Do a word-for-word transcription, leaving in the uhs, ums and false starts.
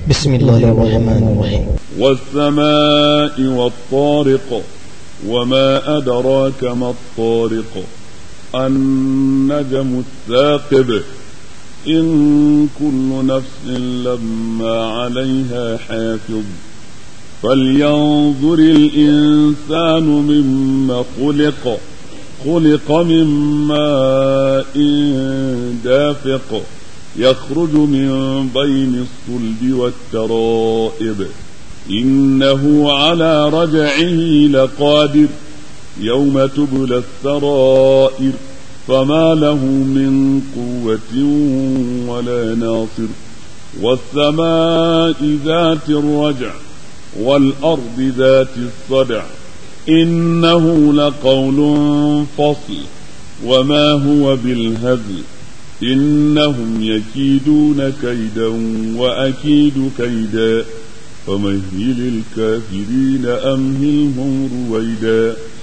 بسم الله الرحمن الرحيم. والسماء والطارق وما أدراك ما الطارق النجم الثاقب إن كل نفس لما عليها حافظ فلينظر الإنسان مما خلق خلق من ماء دافق يخرج من بين الصلب والترائب إنه على رجعه لقادر يوم تبلى السرائر فما له من قوة ولا ناصر والسماء ذات الرجع والأرض ذات الصدع إنه لقول فصل وما هو بالهزل إنهم يكيدون كيدا وأكيد كيدا فمهل الكافرين أمهلهم رويدا.